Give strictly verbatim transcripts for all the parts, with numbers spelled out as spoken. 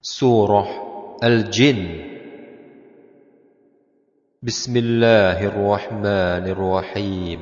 Surah Al-Jin. Bismillahirrahmanirrahim.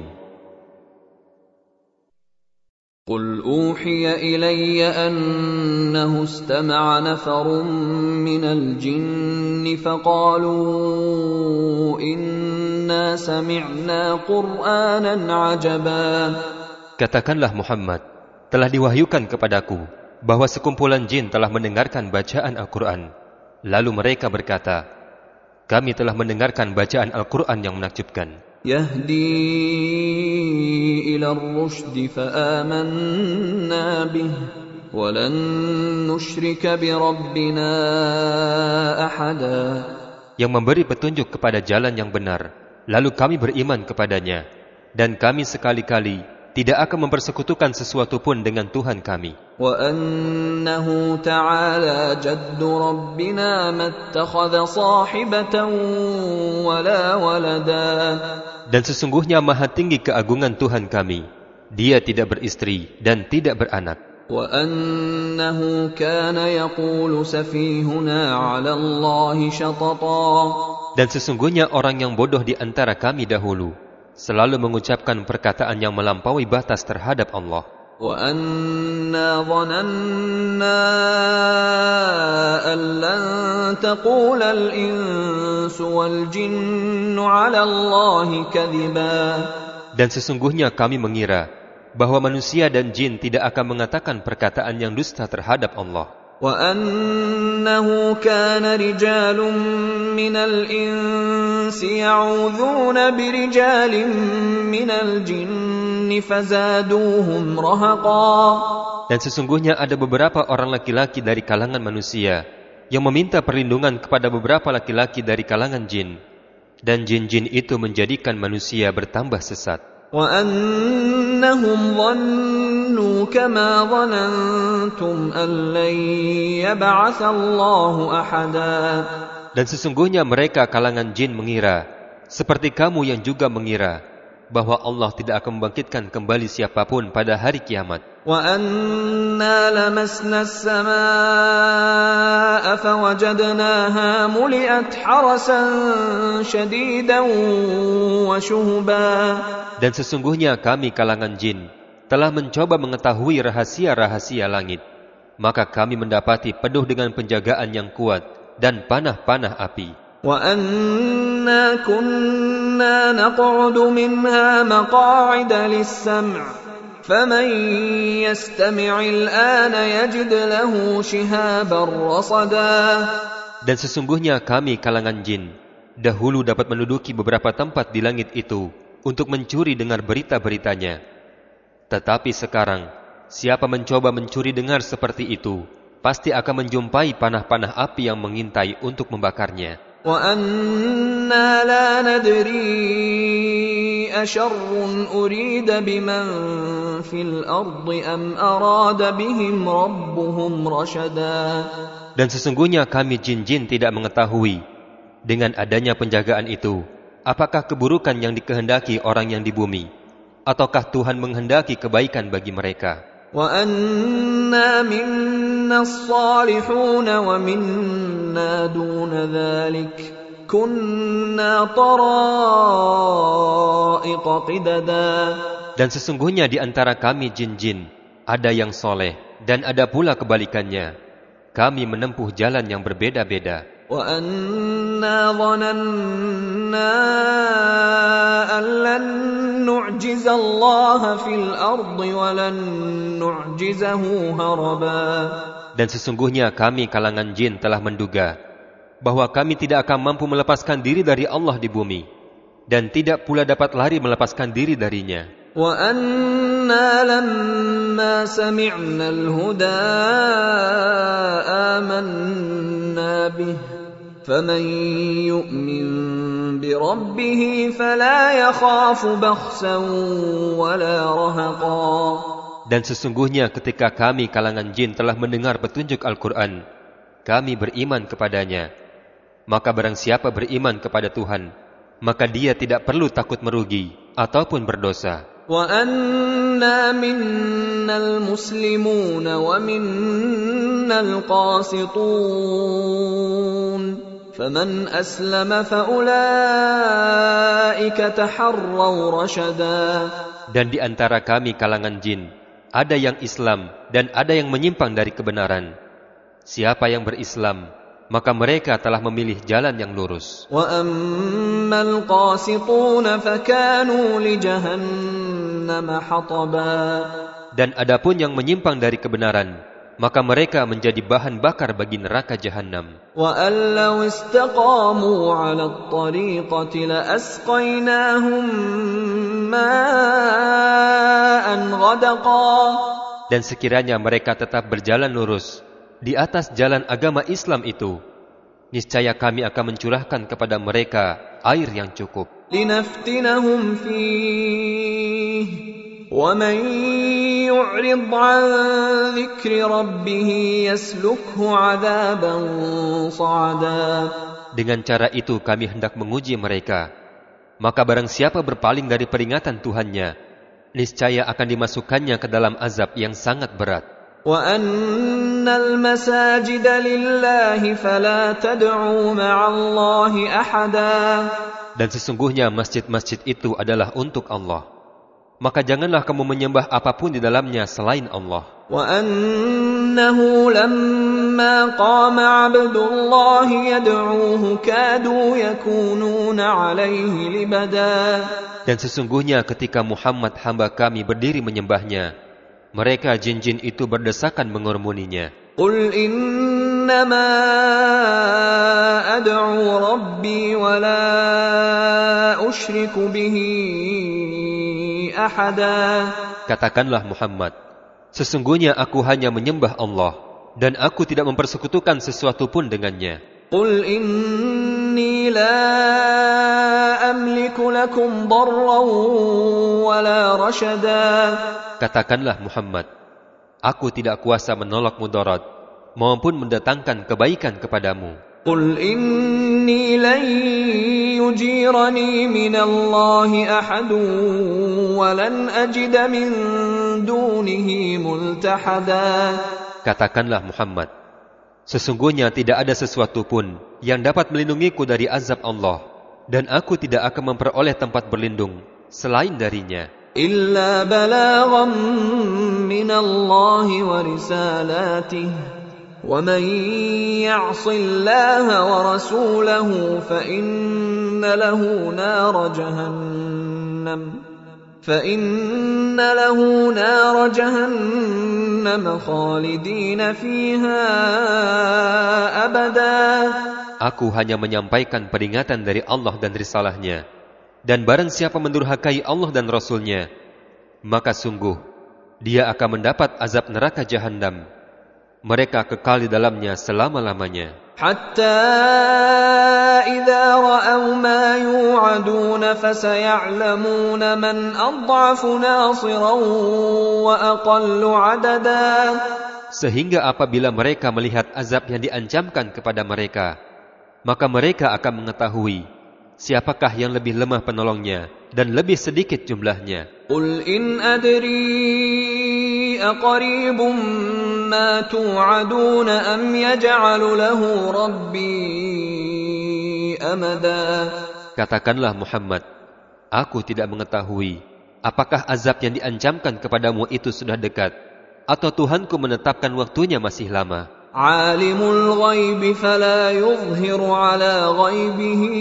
Qul uhiya ilayya annahu istama'a nafarun minal jinni faqalu inna sami'na Qur'anan 'ajaba. Katakanlah Muhammad, telah diwahyukan kepadaku bahwa sekumpulan jin telah mendengarkan bacaan Al-Quran. Lalu mereka berkata, kami telah mendengarkan bacaan Al-Quran yang menakjubkan. Yahdi ila ar-rushdi fa'amanna bih walan nusyrika bi rabbina ahada. Yang memberi petunjuk kepada jalan yang benar, lalu kami beriman kepadanya, dan kami sekali-kali tidak akan mempersekutukan sesuatu pun dengan Tuhan kami. Wa annahu ta'ala jaddu rabbina mattakhadha sahibatan wala walada. Dan sesungguhnya maha tinggi keagungan Tuhan kami, dia tidak beristri dan tidak beranak. Wa annahu kana yaqulu safihuna 'ala Allahi shatata. Dan sesungguhnya orang yang bodoh di antara kami dahulu selalu mengucapkan perkataan yang melampaui batas terhadap Allah. Wa anna dhananna an lan taqula al-insu wal jinnu 'ala Allahi kadhiba. Dan sesungguhnya kami mengira bahwa manusia dan jin tidak akan mengatakan perkataan yang dusta terhadap Allah. Wa annahu kana rijalun minal insi ya'udhuna birijalin minal jinni fazaduhum rahaqa. Dan sesungguhnya ada beberapa orang laki-laki dari kalangan manusia yang meminta perlindungan kepada beberapa laki-laki dari kalangan jin, dan jin-jin itu menjadikan manusia bertambah sesat. Wa annahum dhannu kama dhanantum an lan yab'atha Allahu ahada. Dan sesungguhnya mereka kalangan jin mengira, seperti kamu yang juga mengira, bahwa Allah tidak akan membangkitkan kembali siapapun pada hari kiamat. Wa anna lamasna as-samaa'a fawajadnaha muli'at harasan shadidan wa shuhuba. Dan sesungguhnya kami kalangan jin telah mencoba mengetahui rahasia-rahasia langit, maka kami mendapati penuh dengan penjagaan yang kuat dan panah-panah api. Wa anna kunna naq'udu minha maq'ida lis-sam' faman yastami' al-ana yajid lahu shihaban rasada. Dan sesungguhnya kami kalangan jin dahulu dapat menduduki beberapa tempat di langit itu untuk mencuri dengar berita-beritanya. Tetapi sekarang, siapa mencoba mencuri dengar seperti itu, pasti akan menjumpai panah-panah api yang mengintai untuk membakarnya. Wa anna la nadri asharrun urida biman fil ardi am arada bihim rabbuhum rasyada. Dan sesungguhnya kami jin-jin tidak mengetahui dengan adanya penjagaan itu, apakah keburukan yang dikehendaki orang yang di bumi, ataukah Tuhan menghendaki kebaikan bagi mereka. Wa anna minna as-salihun wa minna duna dhalik kunna tara'iqa qidada. Dan sesungguhnya di antara kami jin-jin ada yang soleh dan ada pula kebalikannya. Kami menempuh jalan yang berbeda-beda. Wa anna dhananna an lan nu'jiza Allah fil ardi wa lan nu'jizahu haraba. Dan sesungguhnya kami kalangan jin telah menduga bahwa kami tidak akan mampu melepaskan diri dari Allah di bumi, dan tidak pula dapat lari melepaskan diri darinya. Wa anna lamma sami'na al-huda amanna bih faman yu'min bi rabbih fala yakhafu bakhsan wala rahaqa. Dan sesungguhnya ketika kami kalangan jin telah mendengar petunjuk Al-Quran, kami beriman kepadanya. Maka barang siapa beriman kepada Tuhan, maka dia tidak perlu takut merugi ataupun berdosa. وَأَنَّا مِنَّا الْمُسْلِمُونَ وَمِنَّا القاسطون فمن أسلم فأولئك تحروا رشدا. Dan di antara kami kalangan jin, ada yang Islam dan ada yang menyimpang dari kebenaran. Siapa yang berislam, maka mereka telah memilih jalan yang lurus. وَأَمَّا الْقَاسِطُونَ فَكَانُوا لِجَهَنَّمَ حَطَبًا. Dan adapun yang menyimpang dari kebenaran, maka mereka menjadi bahan bakar bagi neraka Jahannam. وَأَن لَّوْ اسْتَقَامُوا عَلَى الطَّرِيقَةِ لَأَسْقَيْنَاهُم مَّاءً غَدَقًا. Dan sekiranya mereka tetap berjalan lurus di atas jalan agama Islam itu, niscaya kami akan mencurahkan kepada mereka air yang cukup. لِنَفْتِنَهُمْ فِيهِ وَمَن يُعْرِضْ عَن ذِكْرِ رَبِّهِ يَسْلُكْهُ عَذَابًا صَعَدًا. Dengan cara itu kami hendak menguji mereka. Maka barang siapa berpaling dari peringatan Tuhannya, niscaya akan dimasukkannya ke dalam azab yang sangat berat. وَأَنَّ الْمَسَاجِدَ لِلَّهِ فَلَا تَدْعُوا مَعَ اللَّهِ أَحَدًا. Dan sesungguhnya masjid-masjid itu adalah untuk Allah. Maka janganlah kamu menyembah apapun di dalamnya selain Allah. وَأَنَّهُ لَمَّا قَامَ عَبْدُ اللَّهِ يَدْعُوهُ كَادُوا يَكُونُونَ عَلَيْهِ لِبَدًا. Dan sesungguhnya ketika Muhammad hamba kami berdiri menyembahnya, mereka jin-jin itu berdesakan mengerumuninya. قُلْ إِنَّمَا أَدْعُو رَبِّي وَلَا أُشْرِكُ بِهِ أَحَدًا. Katakanlah Muhammad, sesungguhnya aku hanya menyembah Allah dan aku tidak mempersekutukan sesuatu pun dengannya. قُلْ إِنِّي لَا أَمْلِكُ لَكُمْ ضَرًّا وَلَا رَشَدًا. Katakanlah Muhammad, aku tidak kuasa menolak mudarat maupun mendatangkan kebaikan kepadamu. قُلْ إِنِّي لَن يُجِيرَنِي مِنَ اللَّهِ أَحَدٌ وَلَنْ أَجِدَ مِن دُونِهِ مُلْتَحَدًا. Katakanlah Muhammad, sesungguhnya tidak ada sesuatu pun yang dapat melindungiku dari azab Allah, dan aku tidak akan memperoleh tempat berlindung selain darinya. إِلَّا بَلَاغًا مِّنَ اللَّهِ وَرِسَالَاتِهِ وَمَن يَعْصِ اللَّهَ وَرَسُولَهُ فَإِنَّ لَهُ نَارَ جَهَنَّمَ فَإِنَّ لَهُ نَارَ جَهَنَّمَ خَالِدِينَ فِيهَا أَبَدًا. Aku hanya menyampaikan peringatan dari Allah dan risalahnya. Dan barang siapa mendurhakai Allah dan Rasulnya, maka sungguh dia akan mendapat azab neraka Jahannam. Mereka kekal di dalamnya selama-lamanya. Hatta idza ra'aw ma yu'adun fasaya'lamuna man adhafu nasiran wa aqallu 'adada. Sehingga apabila mereka melihat azab yang diancamkan kepada mereka, maka mereka akan mengetahui siapakah yang lebih lemah penolongnya dan lebih sedikit jumlahnya. Qul in adri aqaribun ma tu'adun am yaj'alu lahu rabbi amada. Katakanlah Muhammad, aku tidak mengetahui apakah azab yang diancamkan kepadamu itu sudah dekat atau Tuhanku menetapkan waktunya masih lama. Alimul ghaibi fala yuzhiru ala ghaibihi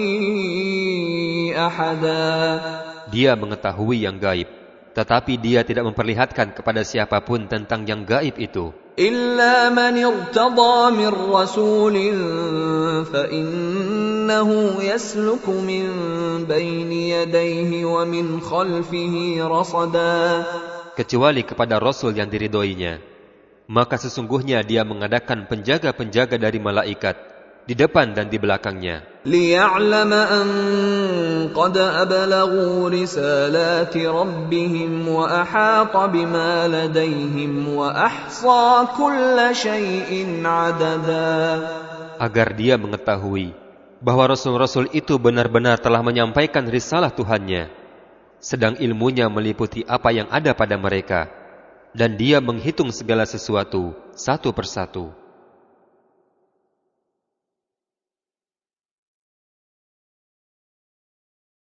ahada. Dia mengetahui yang gaib, tetapi dia tidak memperlihatkan kepada siapapun tentang yang gaib itu. Illa man irtada min rasulin fa innahu yasluku min baini yadayhi wa min khalfihi rasada. Kecuali kepada Rasul yang diridhoinya, maka sesungguhnya dia mengadakan penjaga-penjaga dari malaikat di depan dan di belakangnya. Liya'lama an qad ablaghu risalati rabbihim wa ahata bima ladayhim wa ahsa kulla shay'in 'adada. Agar dia mengetahui bahwa Rasul-Rasul itu benar-benar telah menyampaikan risalah Tuhannya, sedang ilmunya meliputi apa yang ada pada mereka, dan dia menghitung segala sesuatu satu persatu.